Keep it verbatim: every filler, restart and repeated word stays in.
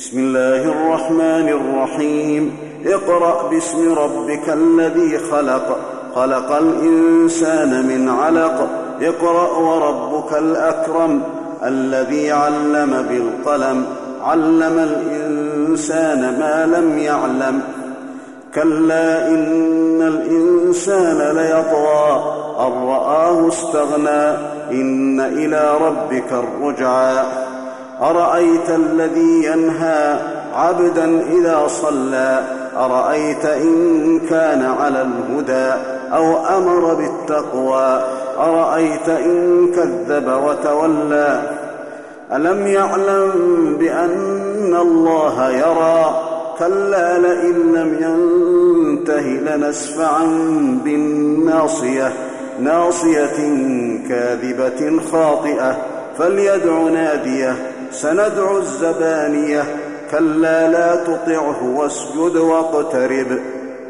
بسم الله الرحمن الرحيم اقرأ باسم ربك الذي خلق خلق الإنسان من علق اقرأ وربك الأكرم الذي علم بالقلم علم الإنسان ما لم يعلم كلا إن الإنسان ليطغى أن رآه استغنى إن إلى ربك الرجعى أرأيت الذي ينهى عبدا إذا صلى أرأيت إن كان على الهدى أو أمر بالتقوى أرأيت إن كذب وتولى ألم يعلم بأن الله يرى كلا لئن لم ينته لنسفعا بالناصية ناصية كاذبة خاطئة فليدع ناديه سندع الزبانية كلا لا تطعه واسجد واقترب